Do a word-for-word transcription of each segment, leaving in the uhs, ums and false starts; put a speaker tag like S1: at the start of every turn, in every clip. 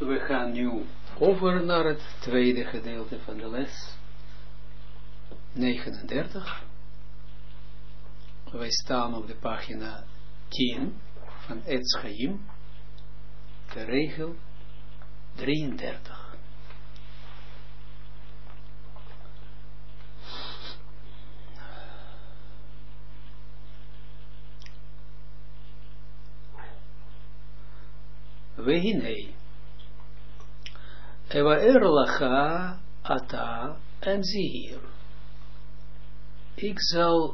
S1: We gaan nu over naar het tweede gedeelte van de les negenendertig. Wij staan op de pagina tien van Etz Chaim, de regel drieëndertig. Vehinei Evaer lacha ata, en zie hier. Ik zal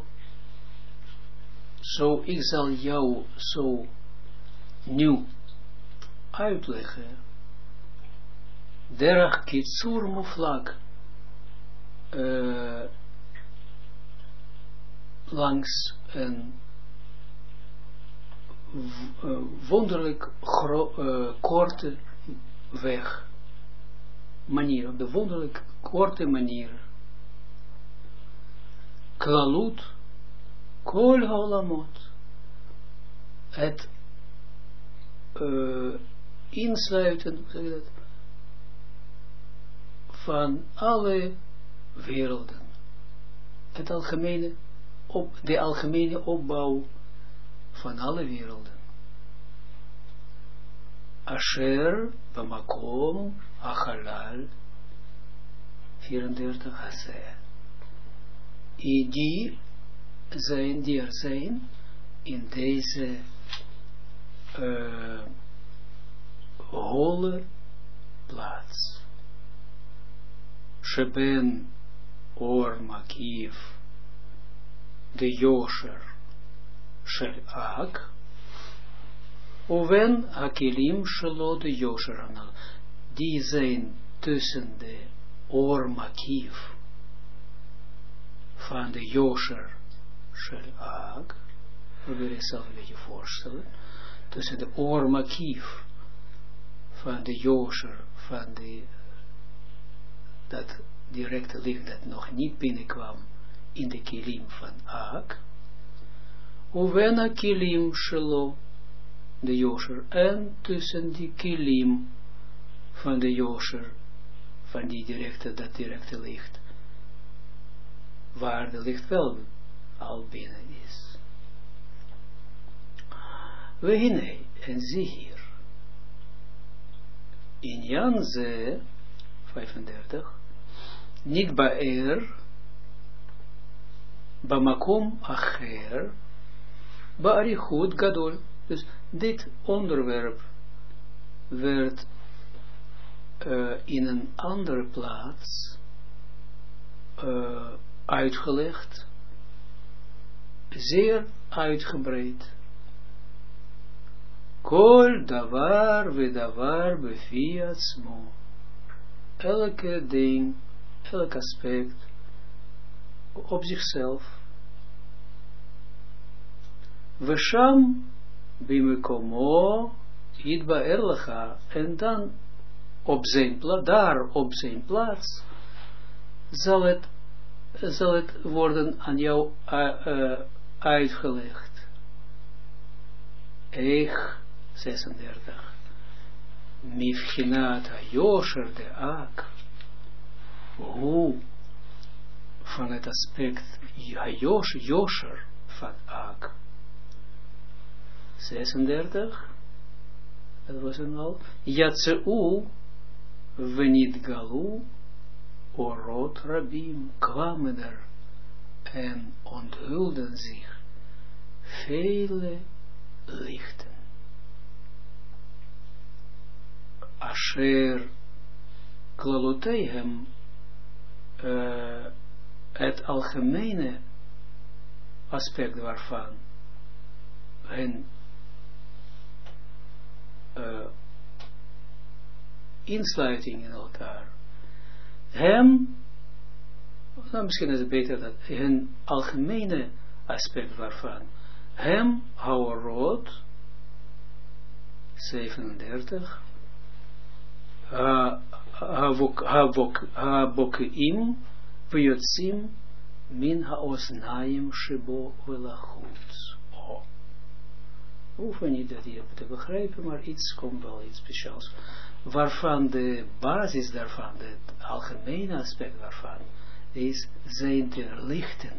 S1: zo, ik zal jou zo nu uitleggen. Derach kitsur muflag uh, langs een uh, wonderlijk uh, korte weg. Manier, op de wonderlijk korte manier. Klalut kol haolamot. Het uh, insluiten, hoe zeg je dat, van alle werelden. Het algemene, op, de algemene opbouw van alle werelden. Asher bamakom achalal vierendertig hazeh. Die zijn, die er zijn in deze uh, holle plaats. Sheben or makiv de yosher shel ak. Oven hakelim shelo de yosher anal. Die zijn tussen de oormakief van de yosher shel ak. Probeer jezelf een beetje voorstellen. Tussen de oormakief van de yosher van de dat directe licht dat nog niet binnenkwam in de kilim van ak. Oven hakelim shelo de yosher, en tussen die kilim van de yosher, van die directe, dat directe licht, waar de licht wel al binnen is. Vehinei, en zie hier, in Jan ze, vijfendertig, niet ba'er, ba'makom acher, ba'arichut gadol. Dus dit onderwerp werd uh, in een andere plaats uh, uitgelegd, zeer uitgebreid. Kol davar ve davar befi atzmo. Elke ding, elk aspect op zichzelf. Vesham bimekomo yitbaer lecha, en dan op zijn plaats, daar op zijn plaats, zal het, zal het worden aan jou uh, uh, uitgelegd. Eich, zesendertig. Mifchinat ha-yosher de ak. Hoe van het aspect ha-yosher, yosher van ak. zesendertig. Dat was een al. Yatseu venit galu orot rabim, kwamen er en onthulden zich vele lichten. Asher klaloteihem, uh, het algemene aspect waarvan hen uh, insluiting in elkaar, hem, nou misschien is het beter dat, hun algemene aspect waarvan, hem, haorot, zevenendertig, ha-bokeim, v'yotzim, min ha-osnaim, shebo, velachut. hoeven niet dat je te begrijpen, maar iets komt wel, iets speciaals. Waarvan de basis daarvan, het algemene aspect daarvan, is zijn te lichten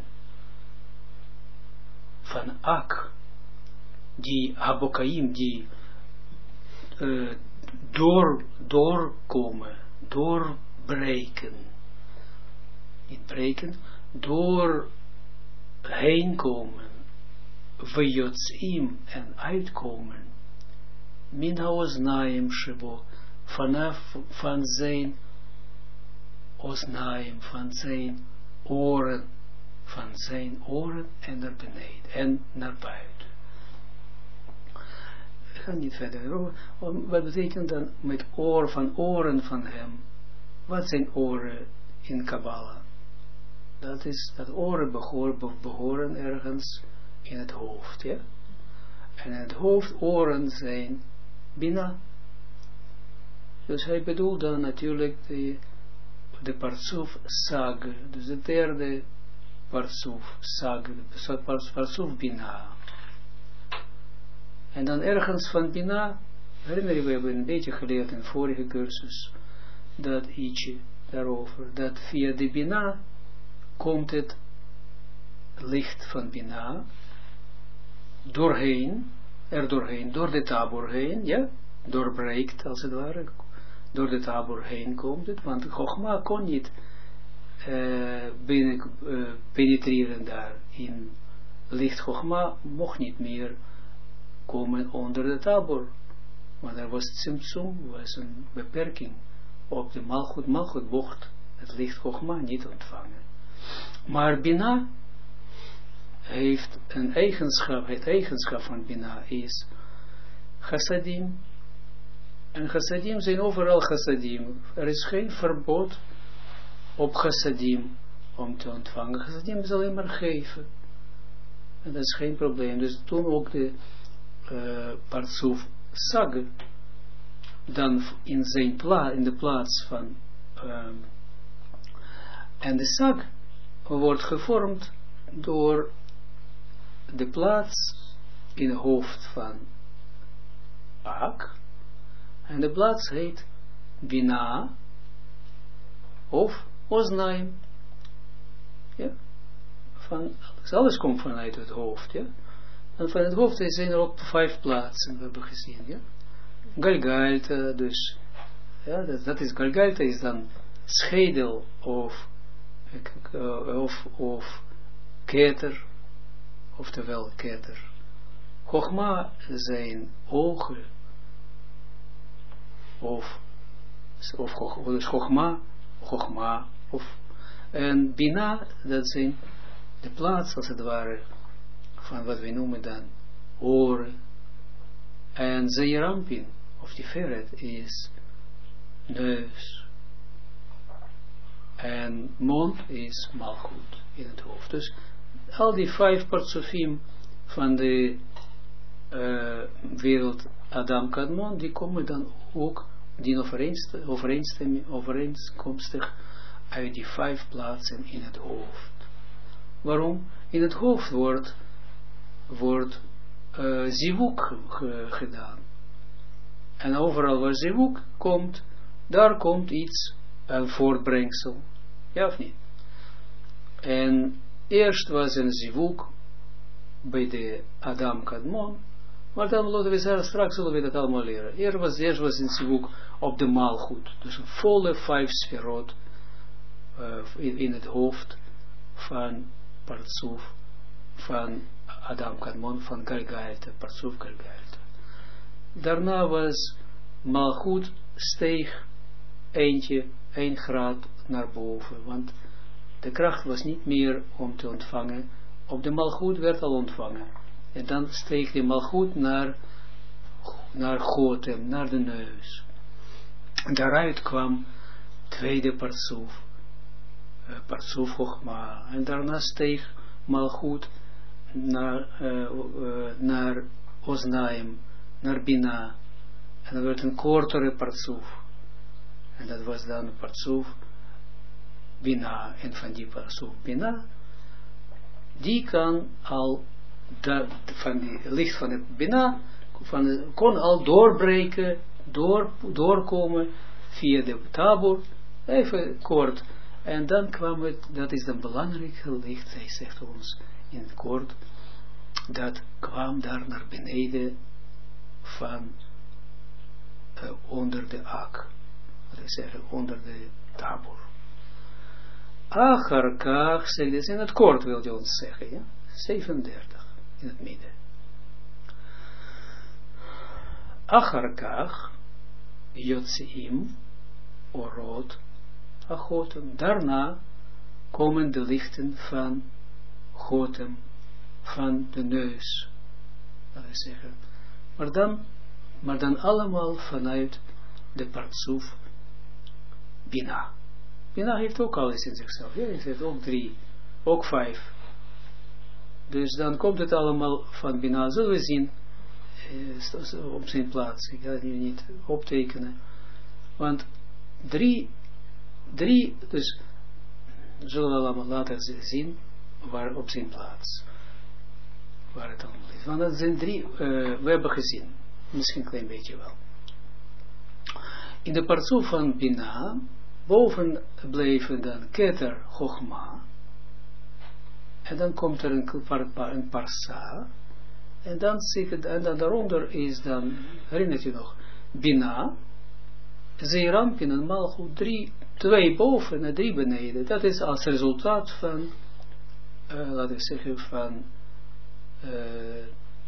S1: van Ak, die Abokaim, die uh, door, doorkomen, doorbreken, niet breken, door heen komen, Vajotsim en uitkomen, min haoznaim shebo, vanaf van zijn oznaim, van zijn oren, van zijn oren en naar beneden en naar buiten. Ik ga niet verder. Wat betekent dan met oor van oren van hem? Wat zijn oren in Kabbalah? Dat is dat oren behoren, behoren ergens in het hoofd, ja? En in het hoofd oren zijn Bina. Dus hij bedoelt dan natuurlijk de, de Partsuf Sag, dus de derde Partsuf Sag, de Partsuf Bina. En dan ergens van Bina, herinner je, we hebben een beetje geleerd in de vorige cursus, dat ietsje daarover, dat via de Bina komt het licht van Bina doorheen, er doorheen, door de tabor heen, ja, doorbreekt als het ware, door de tabor heen komt het, want Chogma kon niet uh, binnen, uh, penetreren daar in licht. Chogma mocht niet meer komen onder de tabor, want er was Tzimtzum, was een beperking op de Malchut. Malchut mocht het licht Chogma niet ontvangen. Maar Bina heeft een eigenschap, het eigenschap van Bina is chassadim. En chassadim zijn overal chassadim. Er is geen verbod op chassadim om te ontvangen. Chassadim is alleen maar geven. En dat is geen probleem. Dus toen ook de uh, Partsuf Sag, dan in zijn plaats, in de plaats van um, en de Sag wordt gevormd door de plaats in het hoofd van Ak, en de plaats heet Bina of Oznaim. Ja? Van, alles komt vanuit het hoofd. Ja? En van het hoofd zijn er ook vijf plaatsen, we hebben gezien. Ja? Galgalta, dus ja, dat, dat is Galgalta, is dan schedel of uh, of, of keter, oftewel keter. Chogma zijn ogen, of, of dus Chogma, Chogma, of, en Bina, dat zijn de plaats, als het ware, van wat we noemen dan oren, en Zeerampin, of die Feret, is neus, en mond is Malchut in het hoofd. Dus al die vijf partsofim van de uh, wereld Adam Kadmon, die komen dan ook, die overeenkomstig uit die vijf plaatsen in het hoofd. Waarom? In het hoofd wordt, wordt uh, zivuk ge, gedaan. En overal waar zivuk komt, daar komt iets, een voortbrengsel. Ja of niet? En eerst was een zivuk bij de Adam Kadmon, maar dan laten we zeggen, straks zullen we dat allemaal leren. Eerst was, eerst was een zivuk op de Malchut, dus een volle vijf sferot uh, in, in het hoofd van Partsuf, van Adam Kadmon, van Galgalta, Partsuf Galgalta. Daarna was Malchut steeg eentje, één graad naar boven, want de kracht was niet meer om te ontvangen. Op de Malchut werd al ontvangen. En dan steeg de Malchut naar, naar Gotem, naar de neus. En daaruit kwam tweede Partsuf, uh, Partsuf Chogma. En daarna steeg Malchut naar, uh, uh, naar Oznaim, naar Bina. En dat werd een kortere Partsuf. En dat was dan Partsuf Bina. En van die Partsuf Bina, die kan al dat, van die licht van het Bina, van, kon al doorbreken, door, doorkomen via de tabor, even kort. En dan kwam het, dat is een belangrijk licht, hij zegt ons in het kort, dat kwam daar naar beneden van uh, onder de ak, wat ik zeg, onder de tabor. Acharkach, zegt dit in het kort wil je ons zeggen, ja? zevenendertig in het midden. Acharkach, Yotzeim, Orot, Achotem. Daarna komen de lichten van Chotem, van de neus, laten we zeggen. Maar dan, maar dan allemaal vanuit de partsoef Bina. Bina heeft ook alles in zichzelf. Ja, hij heeft ook drie, ook vijf. Dus dan komt het allemaal van Bina. Zullen we zien eh, op zijn plaats. Ik ga het nu niet optekenen. Want drie, drie, dus zullen we allemaal laten zien waar op zijn plaats. Waar het allemaal is. Want dat zijn drie, uh, we hebben gezien. Misschien een klein beetje wel. In de partsoef van Bina, boven bleven dan Keter Chochma. En dan komt er een, par, een Parsa. En dan zit het, en dan daaronder is dan, herinnert je nog, Bina, Zeerampin en Malchut, drie, twee boven en drie beneden. Dat is als resultaat van, uh, laten we zeggen, van, uh,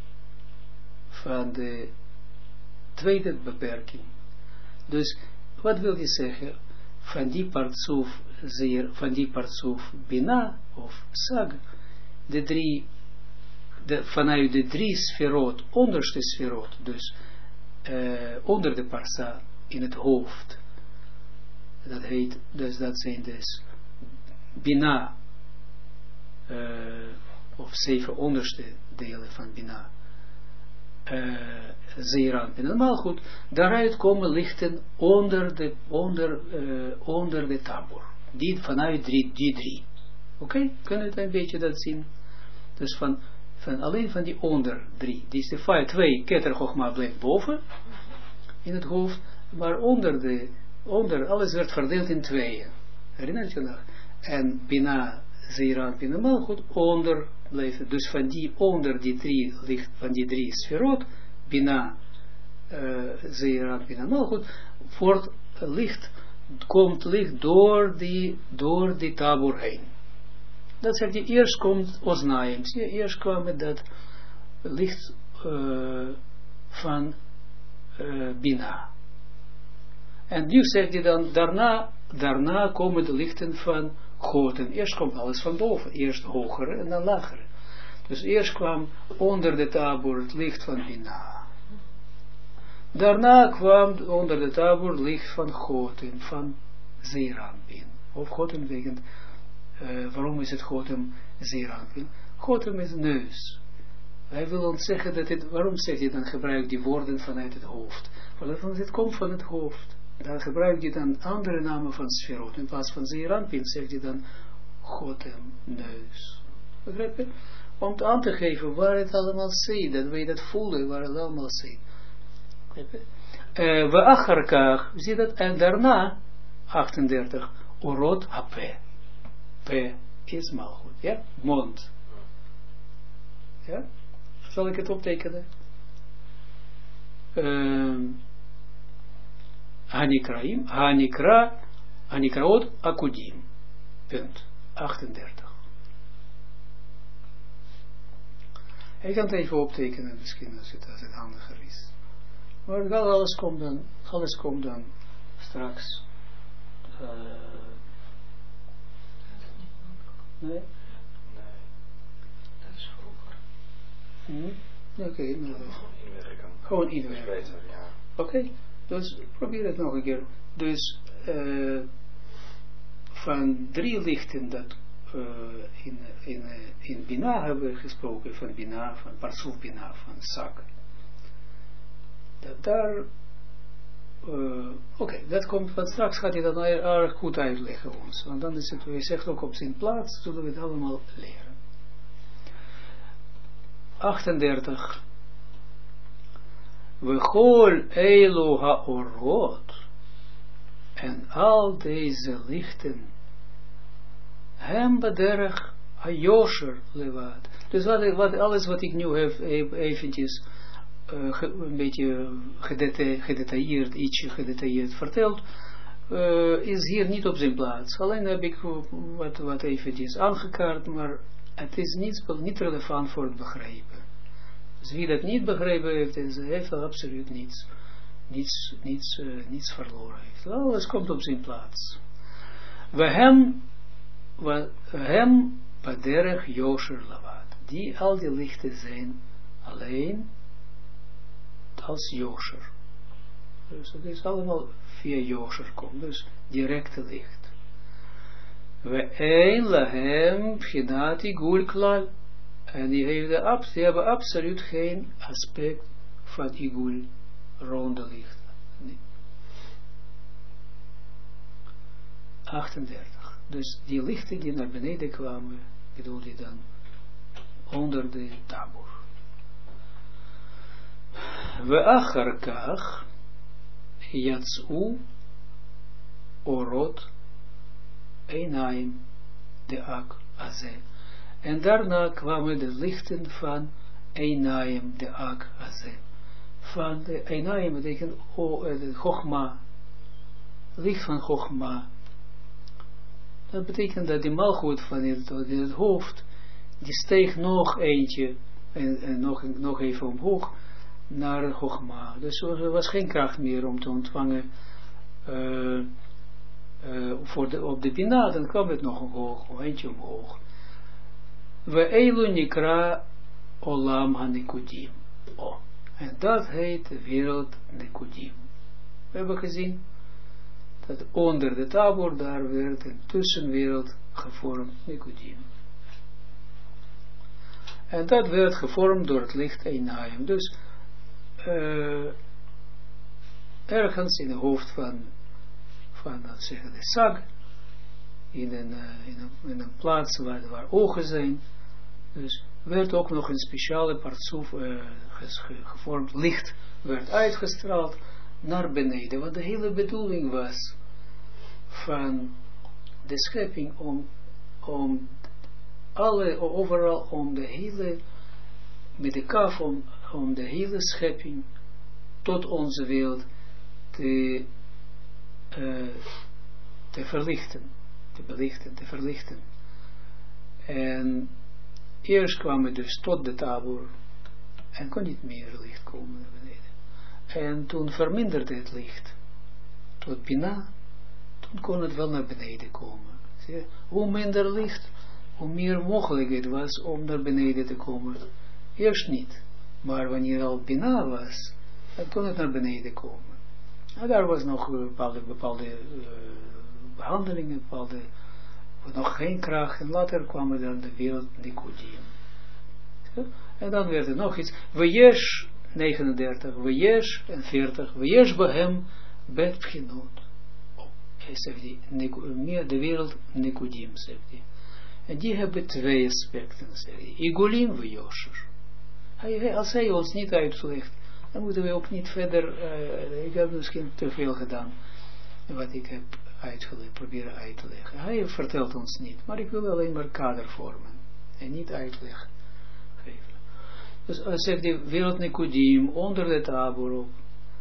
S1: van de tweede beperking. Dus, wat wil je zeggen? Van die partsoef, van die partsoef Bina of Sag, de drie, de, vanuit de drie sferot, onderste sferot, dus uh, onder de parsa in het hoofd, dat heet, dus dat zijn dus Bina, uh, of zeven onderste delen van Bina, uh, Zeeranpin en Malchut, daaruit komen lichten onder de, onder, uh, onder de tabor. Die vanuit drie, die drie. Oké, okay? Kunnen we een beetje dat zien? Dus van, van alleen van die onder drie. Die is de vijf, twee, Keter Chochma blijft boven, in het hoofd, maar onder de, onder, alles werd verdeeld in tweeën. Herinnert je nog? En Bina, Zeeranpin en Malchut, onder blijven. Dus van die onder die drie licht, van die drie sferot, Bina, uh, Zeeranpin en Malchut, wordt licht, komt licht door die, door die tabor heen. Dat zegt hij, eerst komt Oznaim. Zie je, eerst kwam het dat licht uh, van uh, Bina. En nu zegt hij dan, daarna, daarna komen de lichten van Chotem. Eerst komt alles van boven. Eerst hogere en dan lagere. Dus eerst kwam onder de tabor het licht van Bina. Daarna kwam onder de tabor licht van Chotem, van Zeeranpin. Of Chotem betekent, uh, waarom is het Chotem Zeeranpin? Chotem is neus. Hij wil ons zeggen dat het, waarom zegt hij dan gebruik die woorden vanuit het hoofd? Want het komt van het hoofd. Dan gebruikt hij dan andere namen van sferot. In plaats van Zeeranpin zegt hij dan Chotem, neus. Begrijp je? Om het aan te geven waar het allemaal zit. Dat wij dat voelen waar het allemaal zit. We acharkach, zie dat? En daarna, achtendertig, orot hape. P is malchut, ja? Mond. Ja? Zal ik het optekenen? Um, Hanikraim, Hanikra, Hanikraot, Akudim. Punt. achtendertig. Ik kan het even optekenen, misschien als het, als het handiger is. Maar alles komt dan, alles komt dan straks. Uh, nee? Nee.
S2: Dat is vroeger.
S1: Hmm? Oké, okay, nou,
S2: gewoon inwerken.
S1: Gewoon inwerken.
S2: Ja.
S1: Oké, okay, dus probeer het nog een keer. Dus uh, van drie lichten dat uh, in, in, in Bina hebben we gesproken, van Bina, van Parsuf Bina, van Sak. Dat daar, uh, oké, okay, dat komt, want straks gaat hij dat erg goed uitleggen ons, want dan is het, hij zegt ook op zijn plaats, zullen we het allemaal leren. achtendertig. We chol elo haorot. En al deze lichten. Hem bederig hayosher levad. Dus wat, wat, alles wat ik nu heb eventjes uh, ge, een beetje gedeta gedetailleerd, ietsje gedetailleerd verteld, uh, is hier niet op zijn plaats. Alleen heb ik wat, wat eventjes aangekaart, maar het is niet, niet relevant voor het begrijpen. Dus wie dat niet begrepen heeft, is, heeft absoluut niets, niets, niets, uh, niets verloren heeft. Alles komt op zijn plaats. We hem, we hem baderech yosher lavad. Die al die lichten zijn alleen als yosher. Dus het is allemaal via yosher komt. Dus directe licht. We een lahem pchinati gul klal. En die, heeft die hebben absoluut geen aspect van igul, ronde licht. Nee. achtendertig. Dus die lichten die naar beneden kwamen, bedoel je dan onder de tabor. We acharkach yatsu orot einaim de ak azeh. En daarna kwamen de lichten van einaim de ak azeh. Van de einaim betekent oh, de chogma, licht van chogma. Dat betekent dat die malgoed van het, het hoofd, die steeg nog eentje, en, en nog, nog even omhoog, naar Chogma. Dus er was geen kracht meer om te ontvangen, uh, uh, voor de, op de Bina, dan kwam het nog omhoog, eentje omhoog. We eilu nikra olam ha-nikudim. Oh, en dat heet de wereld Nikudim. We hebben gezien, dat onder de tabor daar werd een tussenwereld gevormd, Nikudim. En dat werd gevormd door het licht Einaim. Dus uh, ergens in het hoofd van, van dat zeggen de sag, in een, uh, in een, in een plaats waar, waar ogen zijn, dus werd ook nog een speciale partsoef uh, gevormd, licht werd uitgestraald naar beneden, wat de hele bedoeling was van de schepping om, om alle, overal om de hele, met de kaf om, om de hele schepping tot onze wereld te, uh, te verlichten, te belichten, te verlichten. En eerst kwam het dus tot de tabor en kon niet meer licht komen naar beneden. En toen verminderde het licht tot Bina, toen kon het wel naar beneden komen. Zie, hoe minder licht, hoe meer mogelijkheid was om naar beneden te komen. Eerst niet, maar wanneer al Bina was, dan kon het naar beneden komen. En daar was nog bepaalde, bepaalde uh, behandelingen, bepaalde, nog geen kracht, en later kwam er dan de wereld Nikudim. En dan werd er nog iets, Weyesh negenendertig, Weyesh en veertig, Weyesh behem bet pchinot. Zegt hij, de wereld Nikudim, zegt hij. En die hebben twee aspecten, zegt hij. Igulim we Yosher. Als hij ons niet uitlegt, dan moeten we ook niet verder, uh, ik heb misschien te veel gedaan, wat ik heb uitgelegd, proberen uit te leggen. Hij vertelt ons niet, maar ik wil alleen maar kader vormen, en niet uitleg geven. Dus hij zegt, de wereld Nikudim, onder de tabor op.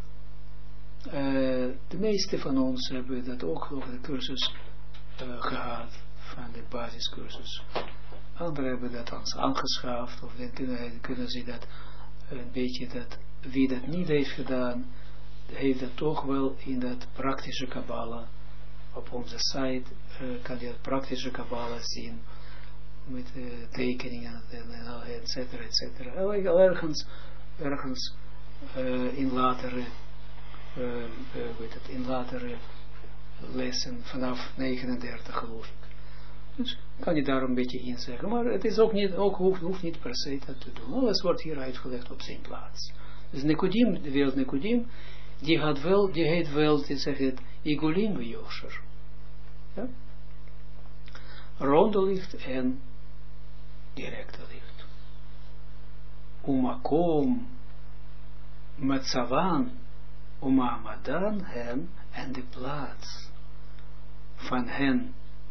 S1: Uh, de meeste van ons hebben dat ook nog de cursus uh, gehad, van de basiscursus. Anderen hebben dat ons aangeschaft, of dan kunnen, kunnen ze dat een beetje, dat wie dat niet heeft gedaan, heeft dat toch wel in dat praktische Kabbalah, op onze site uh, kan je dat praktische Kabbalah zien, met uh, tekeningen, et cetera, et cetera. Ergens, ergens uh, in latere Uh, uh, weet het, in latere lessen vanaf negenendertig geloof ik. Dus kan je daar een beetje in zeggen. Maar het is ook niet, ook hoeft, hoeft niet per se dat te doen. Alles wordt hier uitgelegd op zijn plaats. Dus Nikudim, de wereld Nikudim, die had wel, die heet wel, die zegt het, Igulim we Yosher. Ja? Ronde licht en directe licht. umakom, matzavan, umamadan hen, en de plaats van hen,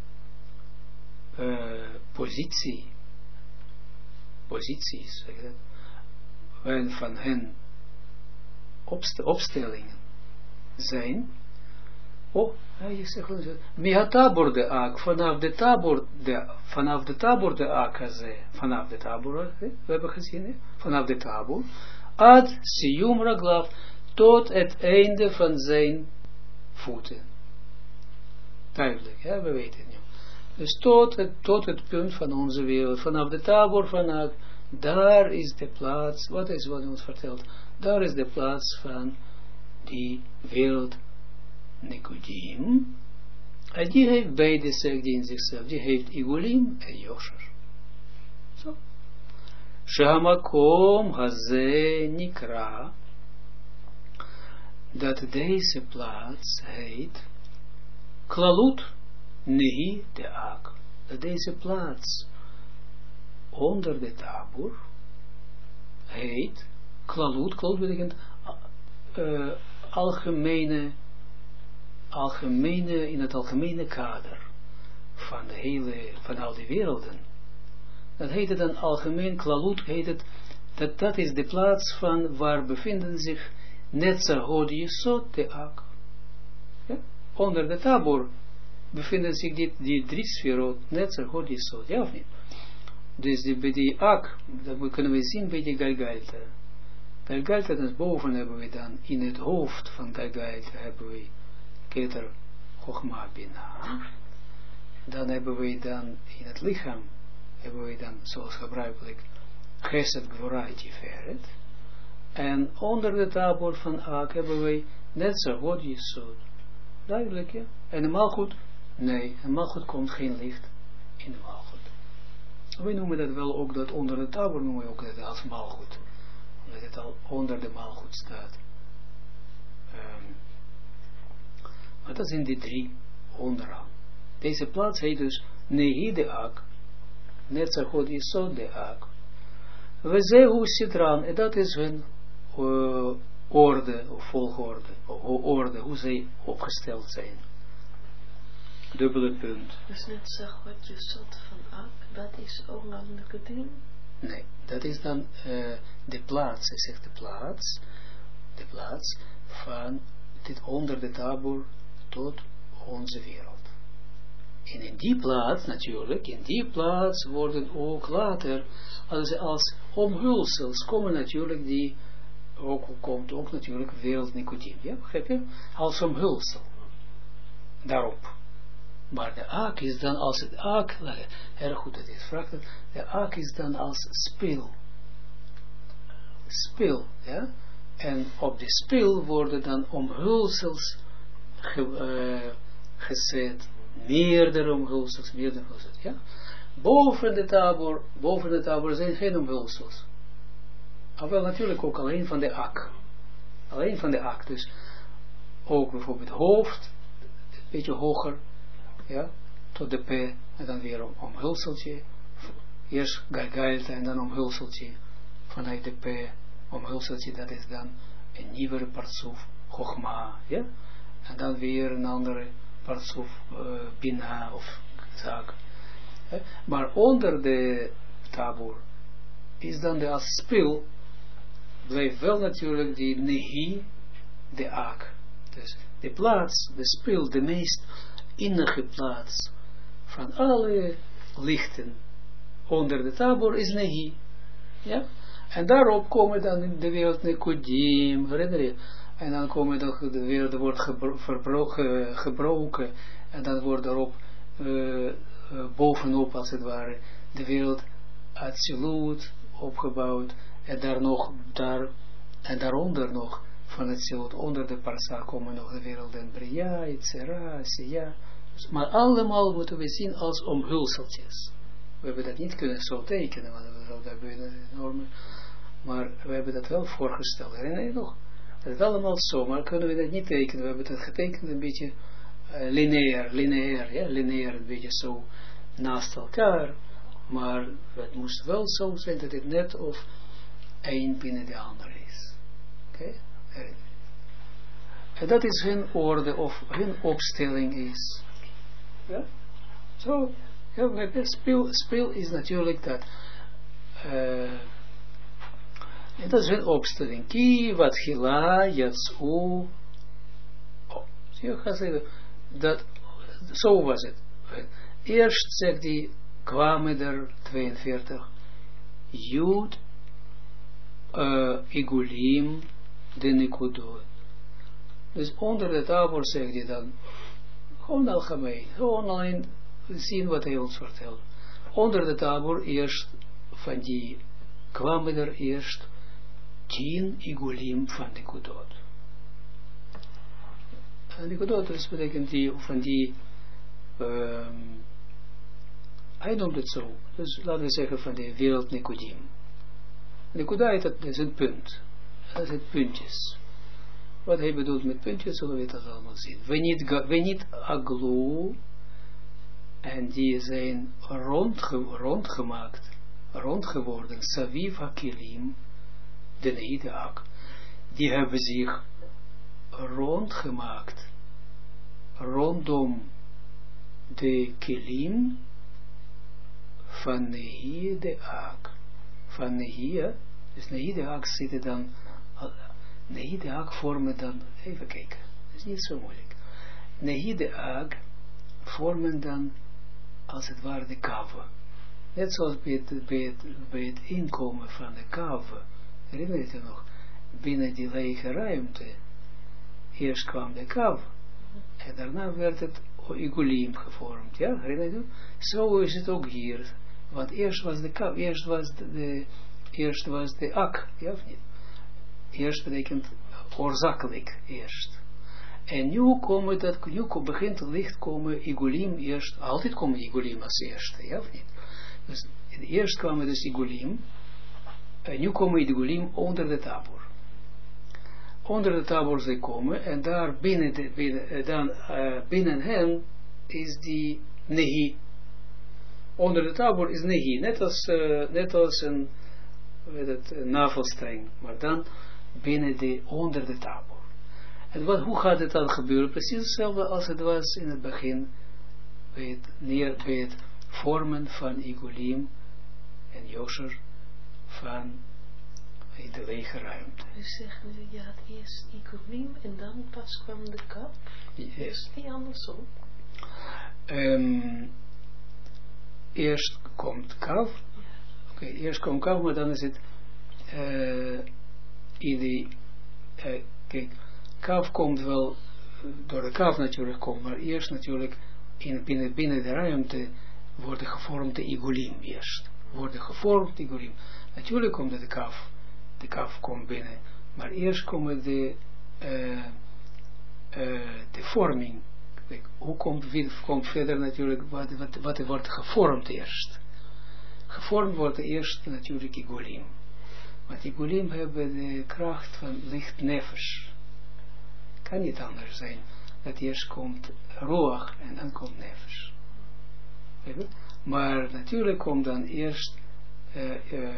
S1: uh, positie, posities, zeg dat, en van hen opst opstellingen zijn, oh, je zegt gewoon zo, mihatabor de ak, vanaf de tabor, de, vanaf de tabor de akaze, vanaf de tabor, we hebben gezien, he? Vanaf de tabor, ad siyum raglav, tot het einde van zijn voeten. Duidelijk, ja, we weten het nu. Dus tot het, tot het punt van onze wereld, vanaf de tabor, vanaf, daar is de plaats, wat is wat ons vertelt, daar is de plaats van die wereld Nikudim, en die heeft beide, zegt die in zichzelf, die heeft Igulim en Yosher. Zo. Shamakom haze nikra, dat deze plaats heet Klalut Nehi de Ak, dat deze plaats onder de tabur heet Klalut, Klalut betekent uh, algemene algemene, in het algemene kader van de hele, van al die werelden. Dat heet het dan algemeen, Klalut heet het, dat, dat is de plaats van waar bevinden zich Netzer Hod Yesod de Ak. Ja? Onder de tabor bevinden zich die, die drie sferot, Netzer Hod Yesod, ja of niet? Dus die, bij die Ak, dat kunnen we zien bij die Galgalta. Galgalta, dus boven hebben we dan, in het hoofd van Galgalta hebben we Keter Chochma Bina. Dan hebben we dan in het lichaam, hebben we dan zoals gebruikelijk Chesed Gvora Tiferet. En onder de tabor van Ak hebben we Netzer Hod Yesod. Duidelijk, ja? En de Malchut? Nee, en Malchut komt geen licht in de Malchut. We noemen dat wel ook, dat onder de tabor noemen we ook dat als Malchut. Omdat het al onder de Malchut staat. Um, Maar dat zijn die drie onderaan. Deze plaats heet dus Nehi de Ak. Netzer Hod Yesod de Ak. We zehu Sidran. En dat is hun uh, orde, of volgorde, of orde, hoe zij opgesteld zijn. Dubbele punt.
S3: Dus Netzer Hod Yesod van Ak, dat is ook een Nikudim?
S1: Nee, dat is dan uh, de plaats, hij zegt de plaats, de plaats van dit onder de tabor tot onze wereld. En in die plaats, natuurlijk, in die plaats worden ook later, als, als omhulsels, komen natuurlijk die, ook komt ook natuurlijk wereld Nikudim, ja, begrijp je? Als omhulsel, daarop. Maar de Ak is dan als het Ak, erg goed dat is, vraagt het, de Ak is dan als spil. Spil, ja. En op de spil worden dan omhulsels ge, uh, gezet, meerdere omhulsels, meerdere omhulsels, ja. Boven de tabor, boven de tabor zijn geen omhulsels. Maar wel natuurlijk ook alleen van de Ak. Alleen van de Ak, dus ook bijvoorbeeld hoofd, een beetje hoger, ja, tot de P, en dan weer om, omhulseltje, eerst Galgalta en dan omhulseltje, vanuit de P, omhulseltje, dat is dan een nieuwere partsoef, Chochma, ja, en dan weer een andere partsoef, uh, Bina of zaak. Ja? Maar onder de tabor is dan de als spil, blijft wel natuurlijk die Nehi, de Ak. Dus de plaats, de spil, de meest innige plaats van alle lichten onder de tabor is Nehi. Ja? En daarop komen dan in de wereld Nikudim, herinner je? En dan komen de, de wereld wordt gebro, verbroken, gebroken en dan wordt erop uh, uh, bovenop als het ware de wereld Atsilut opgebouwd en daar nog daar en daaronder nog van het zilt, onder de parsa komen nog de werelden Bria, Itzera, Siya. Maar allemaal moeten we zien als omhulseltjes. We hebben dat niet kunnen zo tekenen, want we hebben een enorme, maar we hebben dat wel voorgesteld. Herinner je nog? Dat is allemaal zo, maar kunnen we dat niet tekenen. We hebben dat getekend een beetje uh, lineair, lineair, ja, lineair, een beetje zo naast elkaar. Maar het moest wel zo zijn dat het net of een binnen de andere is. Oké? Okay? En dat is hun orde of hun opstelling is. Ja? Zo, so, ja, speel, speel is natuurlijk dat. Uh, en dat is hun opstelling. Ki, wat hila, yatsu. Oh, zie je, ga zeggen, dat, zo was het. Eerst zegt hij, kwamen er tweeënveertig, Jud, uh, Igulim, de Nikudot. Dus onder de tabor zegt hij dan, gewoon algemeen, gewoon alleen zien wat hij ons vertelt. Onder de tabor eerst, van die, kwamen er eerst tien Igulim van Nikudot. En Nikudot, dus betekent die, van die, um, hij noemt het zo, dus laten we zeggen van de wereld Nikudim. Nikuda, dat is een punt, dat zijn puntjes. Wat hij bedoelt met puntjes, zullen we dat allemaal zien. We niet, we niet aglo, en die zijn rondge, rondgemaakt, rondgeworden, saviv hakilim, de neideak, die hebben zich rondgemaakt, rondom de kilim, van Nehie de Ak. Van Nehie, dus Nehie de Ak zitten dan, Nehie de Ak vormen dan, even kijken, dat is niet zo moeilijk. Nehie de Ak vormen dan, als het ware, de kave. Net zoals bij het, bij het, bij het inkomen van de kave, herinner je je nog, binnen die lege ruimte, eerst kwam de kave, en daarna werd het Igulim gevormd, ja, herinner je? Zo is het ook hier, want eerst was de kaf, eerst was de, de eerst was de ak, ja of niet? Eerst betekent oorzakelijk, eerst. En nu komen dat, nu begint het licht komen Igulim eerst, altijd komen Igulim als eerste, ja of niet? Dus eerst kwamen dus Igulim, en nu komen Igulim onder de tabor. Onder de tabor zij komen, en daar binnen, de, binnen, dan, uh, binnen hen is die Nehi. Onder de tabor is Nehi, net als, uh, net als een, weet het, een navelstreng, maar dan binnen de, onder de tabor. En wat, hoe gaat het dan gebeuren? Precies hetzelfde als het was in het begin, bij het, neer, bij het vormen van Igulim en Josher van in de lege ruimte.
S3: Dus zeggen ze, je had eerst Igulim en dan pas kwam de kap?
S1: Yes.
S3: Is die andersom?
S1: Um, eerst komt kaf. Ja. Oké, okay, eerst komt kaf, maar dan is het uh, in die, uh, kijk, kaf komt wel, door de kaf natuurlijk komt, maar eerst natuurlijk in, binnen, binnen de ruimte worden gevormd de Igulim eerst. Worden gevormd de Igulim. Natuurlijk komt de kaf. De kaf komt binnen, maar eerst komen de, uh, uh, de vorming. Kijk, hoe komt, komt verder natuurlijk, wat, wat, wat wordt gevormd eerst? Gevormd wordt eerst natuurlijk Igulim. Want Igulim hebben de kracht van licht nefesh. Kan niet anders zijn, dat eerst komt Ruach en dan komt nefesh. Maar natuurlijk komt dan eerst uh, uh,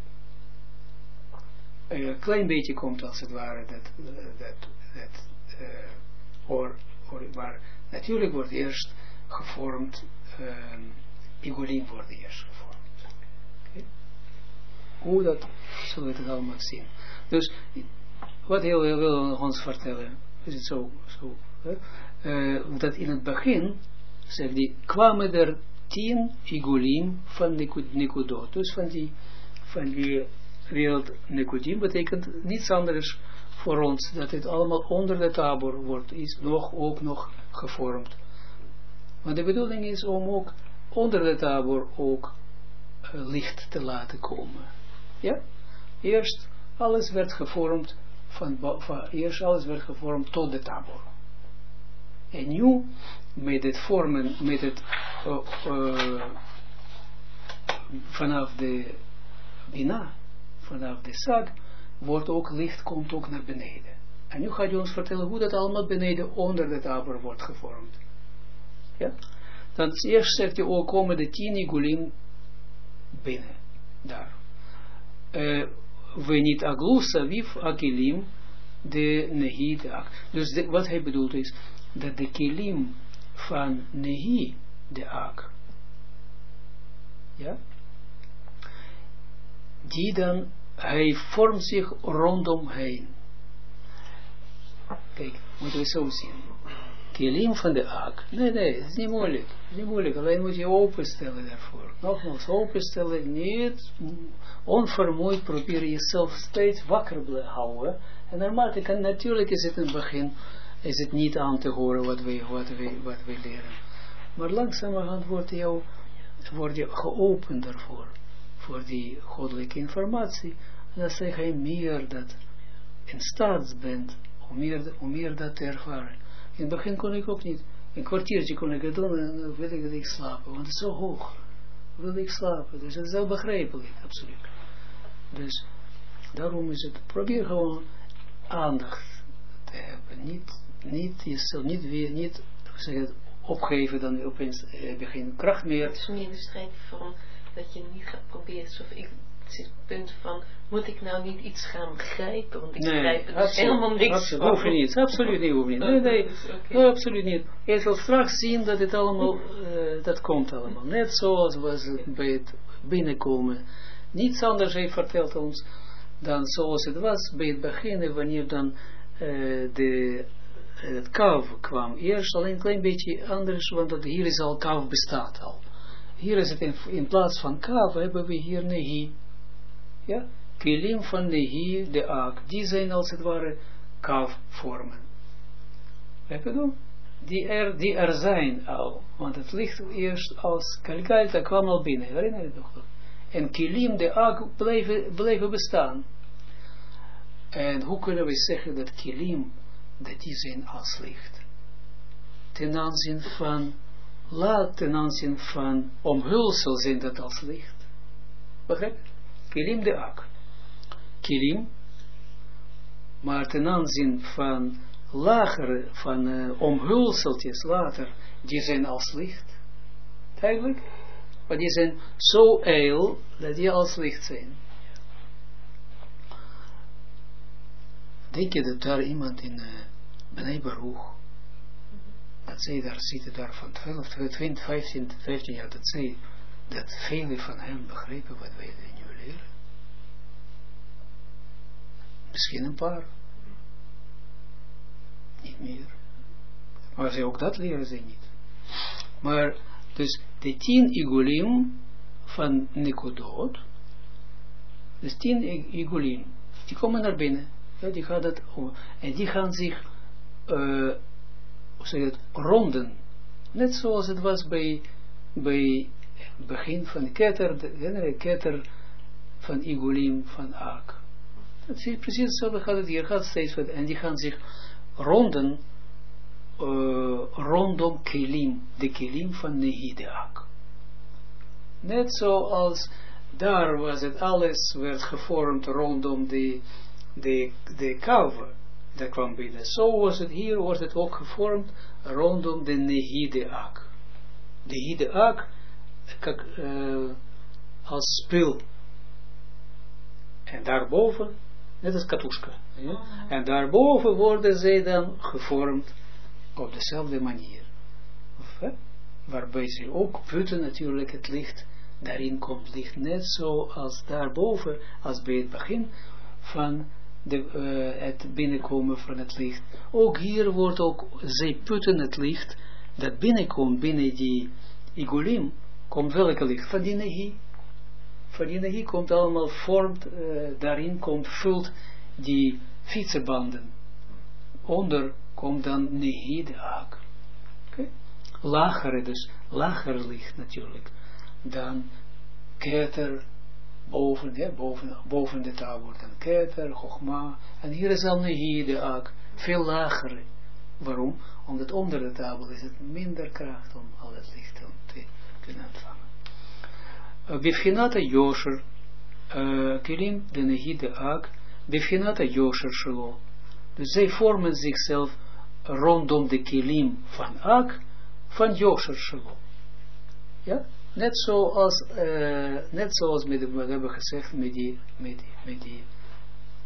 S1: een klein beetje komt als het ware dat, dat, dat uh, or, or, maar natuurlijk wordt eerst gevormd, um, Igulim wordt eerst gevormd. Okay. Hoe dat, zullen we het allemaal zien. Dus, wat hij wil ons vertellen, is het zo, zo uh, dat in het begin, zegt hij, kwamen er tien Igulim van Nikudot, dus van die, van die wereld Nikudim betekent niets anders voor ons, dat het allemaal onder de tabor wordt, is nog, ook nog gevormd. Maar de bedoeling is om ook onder de tabor ook uh, licht te laten komen. Ja? Eerst alles werd gevormd, van, van, eerst alles werd gevormd tot de tabor. En nu, met het vormen, met het, uh, uh, vanaf de Bina, vanaf de Sag, wordt ook licht, komt ook naar beneden. En nu gaat hij ons vertellen hoe dat allemaal beneden onder de tabor wordt gevormd. Ja? Dan eerst zegt hij ook, komen de tien Igulim binnen, daar. Uh, we niet aglusa vif akilim de nehi de ak. Dus de, wat hij bedoelt is, dat de kilim van nehi de ak, ja, die dan, hij vormt zich rondom heen. Kijk, moeten we zo zien. Kilim van de ak. Nee, nee, het is niet moeilijk. Het is niet moeilijk, alleen moet je openstellen daarvoor. Nogmaals, openstellen, niet onvermoeid, probeer jezelf steeds wakker houden. En naarmate kan, natuurlijk is het in het begin, is het niet aan te horen wat we, wat we, wat we leren. Maar langzamerhand wordt jou, word je geopend daarvoor, voor die goddelijke informatie. En dan zeg je meer dat in staat bent, om meer, om meer dat te ervaren. In het begin kon ik ook niet. Een kwartiertje kon ik het doen en dan wil ik dat ik slapen. Want het is zo hoog. Wil ik slapen. Dus het is wel begrijpelijk. Absoluut. Dus daarom is het. Probeer gewoon aandacht te hebben. Niet, niet jezelf. Niet weer. Niet zeg het, opgeven. Dan opeens heb je geen kracht meer.
S3: Het is meer de strijd van dat je niet gaat proberen. Alsof ik. Het is het punt van, moet ik nou niet iets gaan begrijpen? Want ik
S1: nee,
S3: begrijp er dus helemaal niks
S1: absoluut,
S3: van.
S1: Hoef je niet, absoluut niet, hoef je niet. Nee, nee, okay. Nee, absoluut niet. Je zal straks zien dat het allemaal, uh, dat komt allemaal. Net zoals was het bij het binnenkomen. Niets anders heeft verteld ons dan zoals het was bij het beginnen, wanneer dan uh, de, uh, het kalf kwam. Eerst alleen een klein beetje anders, want dat hier is al kalf bestaat al. Hier is het in, in plaats van kalf hebben we hier nehi. Ja, kilim van nehi, de ak, die zijn als het ware kaf-vormen. Heb je dat? Die er, die er zijn al, want het licht eerst als kalkalta kwam al binnen, herinner je toch? En kilim, de ak, bleven, bleven bestaan. En hoe kunnen we zeggen dat kilim, dat die zijn als licht? Ten aanzien van, laat ten aanzien van omhulsel zijn dat als licht. Begrijp je? Kilim de ak. Kilim, maar ten aanzien van lagere, van uh, omhulseltjes later, die zijn als licht. Duidelijk? Maar die zijn zo ijl, dat die als licht zijn. Denk je dat daar iemand in uh, Bnei Baruch, dat zij daar zitten, daar van twaalf, twintig, vijftien, vijftien jaar, dat zij, dat velen van hen begrijpen wat wij nu leren. Misschien een paar. Niet meer. Maar ze ook dat leren ze niet. Maar, dus de tien igulim van Nikodot, dus tien igulim, die komen naar binnen. Ja, die gaan dat, en die gaan zich, uh, hoe zeg je het, ronden. Net zoals het was bij, bij het begin van de ketter, de ketter van igulim van Ak. Het is precies hetzelfde gaat het hier, gaat steeds wat, en die gaan zich ronden, uh, rondom kelim, de kelim van Nehi de Ak. Net zoals daar was het alles, werd gevormd rondom de, de, de kalver, dat kwam binnen. Zo was het hier, wordt het ook gevormd rondom de Nehi de Ak. De Nehi de Ak, uh, als spil. En daarboven, net als katushka. Ja? En daarboven worden zij dan gevormd op dezelfde manier. Of, hè? Waarbij ze ook putten natuurlijk het licht. Daarin komt licht net zo als daarboven, als bij het begin van de, uh, het binnenkomen van het licht. Ook hier wordt ook, zij putten het licht dat binnenkomt binnen die igulim, komt welke licht? Van die nehi. Van die nehi komt allemaal vormt, uh, daarin komt, vult die fietsenbanden. Onder komt dan nehi de ak. Okay. Lagere dus, lager licht natuurlijk. Dan keter, boven, ja, boven, boven de taal wordt dan keter, chogma. En hier is al nehi de ak, veel lagere. Waarom? Omdat onder de tafel is het minder kracht om al het licht te kunnen ontvangen. Bifchinata Yosher, Kilim, de Nehi de Ak, Bifchinata Yosher Shelo. Dus zij vormen zichzelf rondom de Kilim van Ak, van Yosher Shelo. Ja? Net zoals, uh, net zoals met, wat we hebben gezegd met die, met die, met die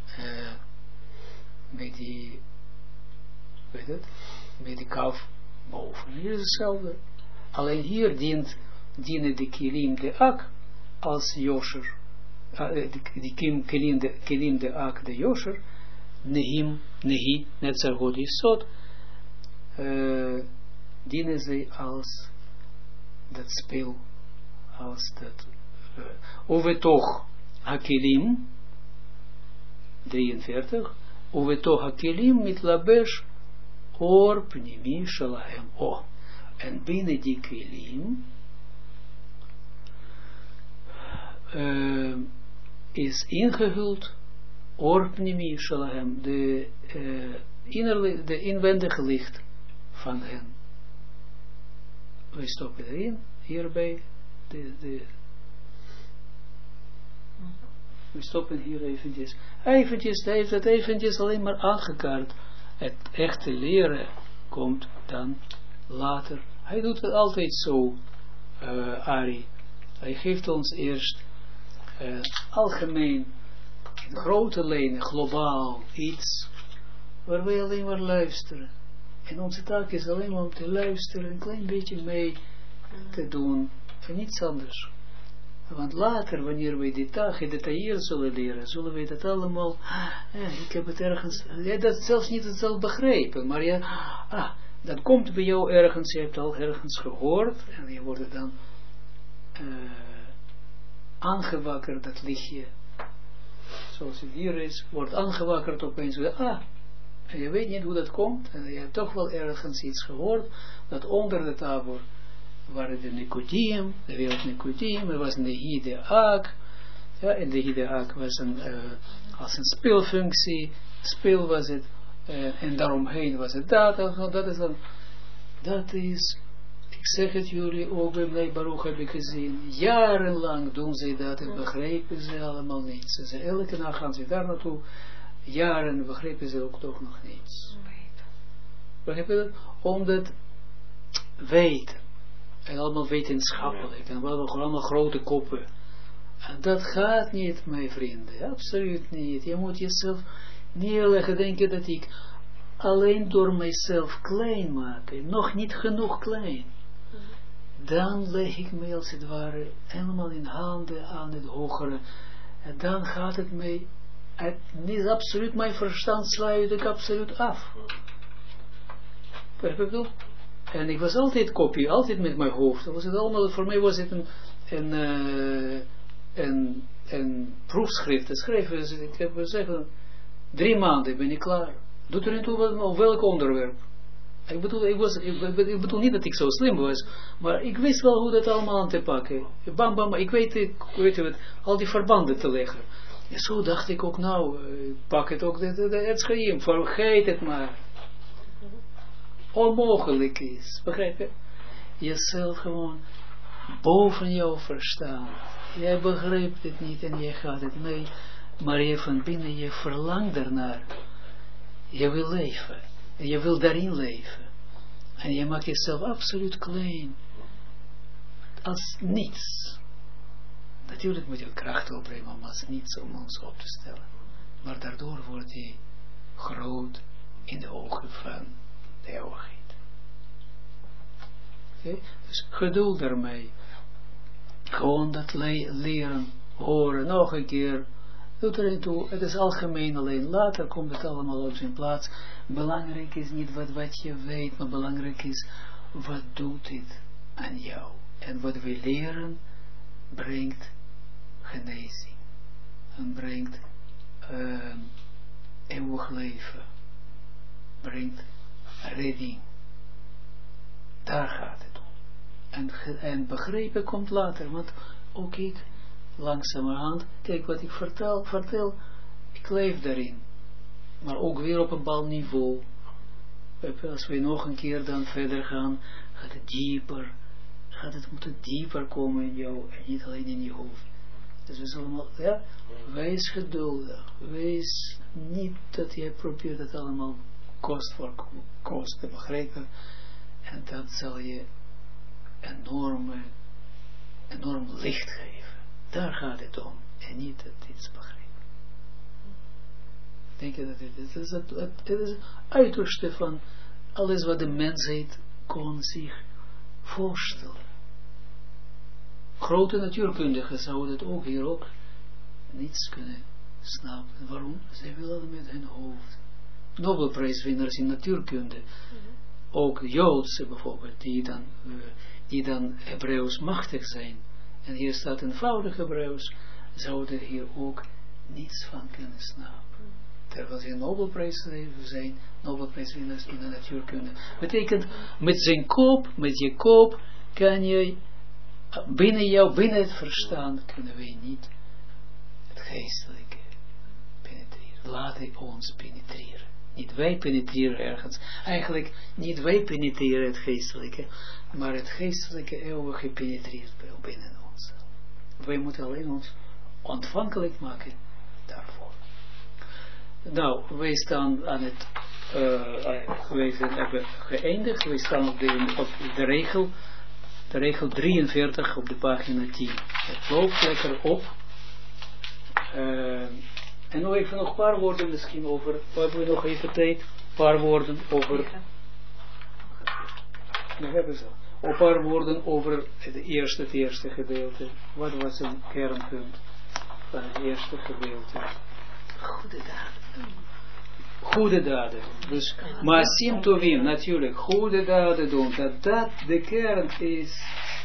S1: uh, met die, weet het, met die kaf boven. Hier is hetzelfde. Alleen hier dient, dienen de kilim de ak als Josher. Uh, die kim, kilim, de, kilim de ak de Josher. Nehim, nehi, net zo goed is zot. Uh, dienen ze als dat speel, als dat uh, over toch hakilim drieënveertig over toch hakilim met labesh or pnimi shalahem oh en binnen die kilim uh, is ingehuld or pnimi shalahem de uh, innerlijke, de inwendige licht van hen. We stoppen erin, hierbij, de, de, we stoppen hier eventjes, eventjes, hij heeft het eventjes alleen maar aangekaart, het echte leren komt dan later, hij doet het altijd zo, uh, Ari, hij geeft ons eerst uh, algemeen, in grote lijnen, globaal, iets, waar wij alleen maar luisteren. En onze taak is alleen maar om te luisteren, een klein beetje mee te doen, en niets anders. Want later, wanneer wij die taak gedetailleerd zullen leren, zullen wij dat allemaal, eh, ik heb het ergens, jij dat zelfs niet het zelf begrepen, maar ja, ah, dat komt bij jou ergens, je hebt al ergens gehoord, en je wordt dan uh, aangewakkerd, dat lichtje, zoals het hier is, wordt aangewakkerd opeens, ah, en je weet niet hoe dat komt, en je hebt toch wel ergens iets gehoord, dat onder de tabor waren de Nicodeum, de wereld Nicodeum, er was een Hide Ak, ja, en de Hide Ak was een, uh, als een speelfunctie, speel was het, uh, en daaromheen was het dat, dat is dan, dat is, ik zeg het jullie, ook bij mij Baruch heb ik gezien, jarenlang doen ze dat en begrepen ze allemaal niets. Ze elke nacht gaan ze daar naartoe, jaren begrepen ze ook toch nog niets. Begrijp je dat? Omdat weten, en allemaal wetenschappelijk, en we hebben allemaal grote koppen. En dat gaat niet, mijn vrienden, absoluut niet. Je moet jezelf neerleggen, denken dat ik alleen door mijzelf klein maak, nog niet genoeg klein. Dan leg ik mij als het ware helemaal in handen aan het hogere. En dan gaat het mij, het is absoluut mijn verstand sluit ik absoluut af. Begrijp je? En ik was altijd kopie, altijd met mijn hoofd. Was het allemaal, voor mij was het een, een, uh, een, een proefschrift. Het schrijven, ik heb zeggen, drie maanden ben ik klaar. Doet er niet toe op welk onderwerp. Ik bedoel, ik, was, ik, ik bedoel niet dat ik zo slim was, maar ik wist wel hoe dat allemaal aan te pakken. Bam, bam, ik weet, ik weet het, al die verbanden te leggen. En zo dacht ik ook, nou, pak het ook, het schaim, vergeet het maar. Onmogelijk is, begrijp je? Jezelf gewoon boven jouw verstand. Jij begrijpt het niet en je gaat het mee, maar je van binnen, je verlangt ernaar. Je wil leven. En je wil daarin leven. En je maakt jezelf absoluut klein. Als niets. Natuurlijk moet je kracht opbrengen om als niets om ons op te stellen. Maar daardoor wordt je groot in de ogen van de eeuwigheid. Okay? Dus geduld ermee. Gewoon dat le leren, horen, nog een keer. Doet er niet toe, het is algemeen alleen. Later komt het allemaal op zijn plaats. Belangrijk is niet wat, wat je weet, maar belangrijk is wat doet het aan jou. En wat we leren brengt genezing. En brengt uh, eeuwig leven. Brengt redding. Daar gaat het om. En, en begrepen komt later, want ook ik langzamerhand, kijk wat ik vertel, vertel, ik leef daarin. Maar ook weer op een bepaald niveau. Als we nog een keer dan verder gaan, gaat het dieper, gaat het moeten dieper komen in jou en niet alleen in je hoofd. Dus we zullen, ja, wees geduldig, wees niet dat je probeert het allemaal kost voor kost te begrijpen. En dat zal je enorme, enorm licht geven. Daar gaat het om. En niet dat iets begrijpen. Denk je dat het is? Het is het, het, het is het uiterste van alles wat de mensheid kon zich voorstellen. Grote natuurkundigen zouden het ook hier ook niets kunnen snappen. Waarom? Zij willen met hun hoofd. Nobelprijswinnaars in natuurkunde, mm-hmm. ook Joodse bijvoorbeeld, die dan, uh, die dan Hebreeuws machtig zijn. En hier staat eenvoudig Hebreeuws, zouden hier ook niets van kunnen snappen. Terwijl ze Nobelprijs zijn, Nobelprijswinnaars in de natuurkunde. Betekent, met zijn kop, met je kop, kan je, binnen jou, binnen het verstand, kunnen wij niet het geestelijke penetreren. Laten ons penetreren. Niet wij penetreren ergens. Eigenlijk, niet wij penetreren het geestelijke, maar het geestelijke eeuwige penetreert binnen ons. Wij moeten alleen ons ontvankelijk maken daarvoor. Nou, wij staan aan het, uh, wij hebben geëindigd, wij staan op de, op de regel, de regel drieënveertig op de pagina tien. Het loopt lekker op. Uh, en nog even nog een paar woorden misschien over, we hebben nog even tijd, een paar woorden over, we hebben zo, een paar woorden over het eerste, het eerste gedeelte. Wat was een kernpunt van het eerste gedeelte?
S3: Goede daden.
S1: Goede daden. Dus, maar sim tovim, natuurlijk, goede daden doen, dat dat de kern is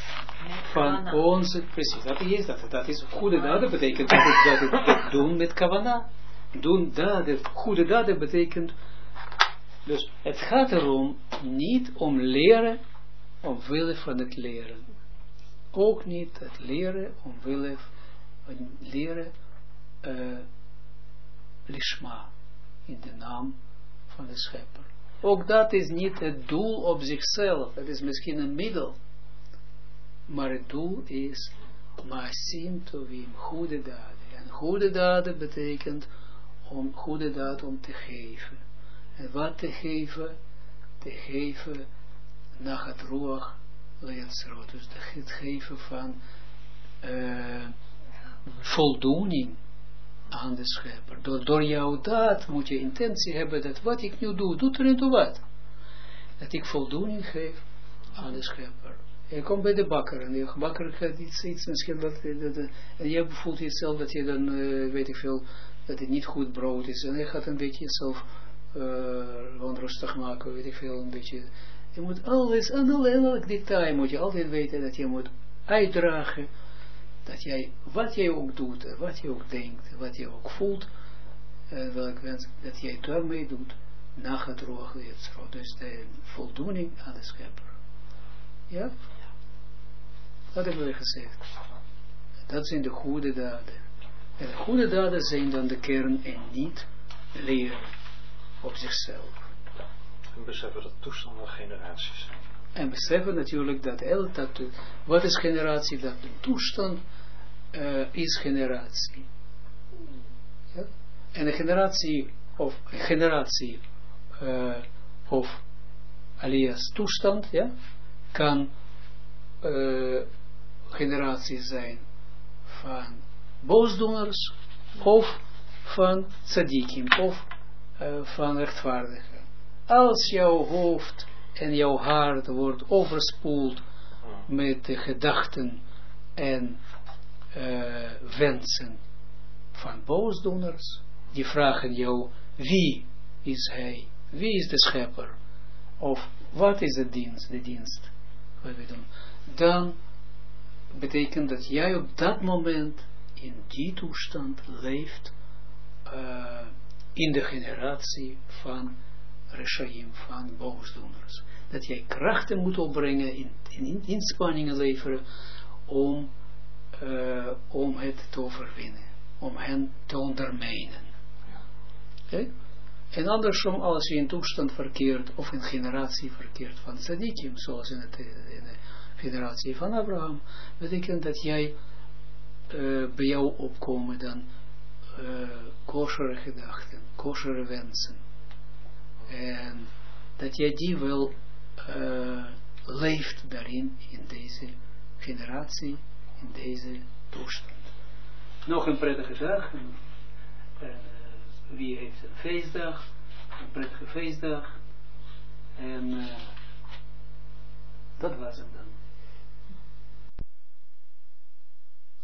S1: van onze, precies, dat is dat, dat is goede daden, betekent dat het, dat het, het doen met kavana. Doen daden, goede daden betekent, dus het gaat erom, niet om leren, omwille van het leren. Ook niet het leren, omwille van leren, uh, lishma, in de naam van de schepper. Ook dat is niet het doel op zichzelf, het is misschien een middel, maar het doel is maasim tovim, goede daden. En goede daden betekent om goede daad om te geven. En wat te geven? Te geven nach het ruach leetzroot. Dus het geven van uh, voldoening aan de schepper. Door, door jouw daad moet je intentie hebben dat wat ik nu doe, doet er niet toe wat. Dat ik voldoening geef aan de schepper. Je komt bij de bakker en de bakker gaat iets, iets misschien dat, dat, dat en je voelt jezelf dat je dan, uh, weet ik veel, dat het niet goed brood is. En je gaat een beetje jezelf uh, onrustig maken, weet ik veel, een beetje. Je moet alles, en elk detail moet je altijd weten dat je moet uitdragen, dat jij, wat jij ook doet, wat je ook denkt, wat je ook voelt, uh, welk wens, dat jij daarmee doet, na het roog leetzroot. Dus de voldoening aan de schepper. Ja? Dat hebben we gezegd. Dat zijn de goede daden. En de goede daden zijn dan de kern en niet leren op zichzelf.
S2: En beseffen dat toestanden generaties zijn.
S1: En beseffen natuurlijk dat, el, dat wat is generatie? Dat de toestand uh, is generatie. Ja? En de generatie of generatie uh, of alias toestand, ja, kan uh, generatie zijn van boosdoeners of van tzadikim of uh, van rechtvaardigen. Als jouw hoofd en jouw hart wordt overspoeld met de gedachten en uh, wensen van boosdoeners, die vragen jou, wie is hij? Wie is de schepper? Of wat is de dienst? De dienst wat we doen. Dan betekent dat jij op dat moment in die toestand leeft uh, in de generatie van Reshaim, van boosdoeners. Dat jij krachten moet opbrengen, in, in inspanningen leveren om, uh, om het te overwinnen, om hen te ondermijnen. Okay? En andersom, als je in toestand verkeert, of in generatie verkeert van tzadikim, zoals in, het, in de generatie van Abraham, betekent dat jij uh, bij jou opkomen dan uh, koshere gedachten, koshere wensen. En dat jij die wel uh, leeft daarin, in deze generatie, in deze toestand. Nog een prettige dag. Uh, wie heeft een feestdag, een prettige feestdag.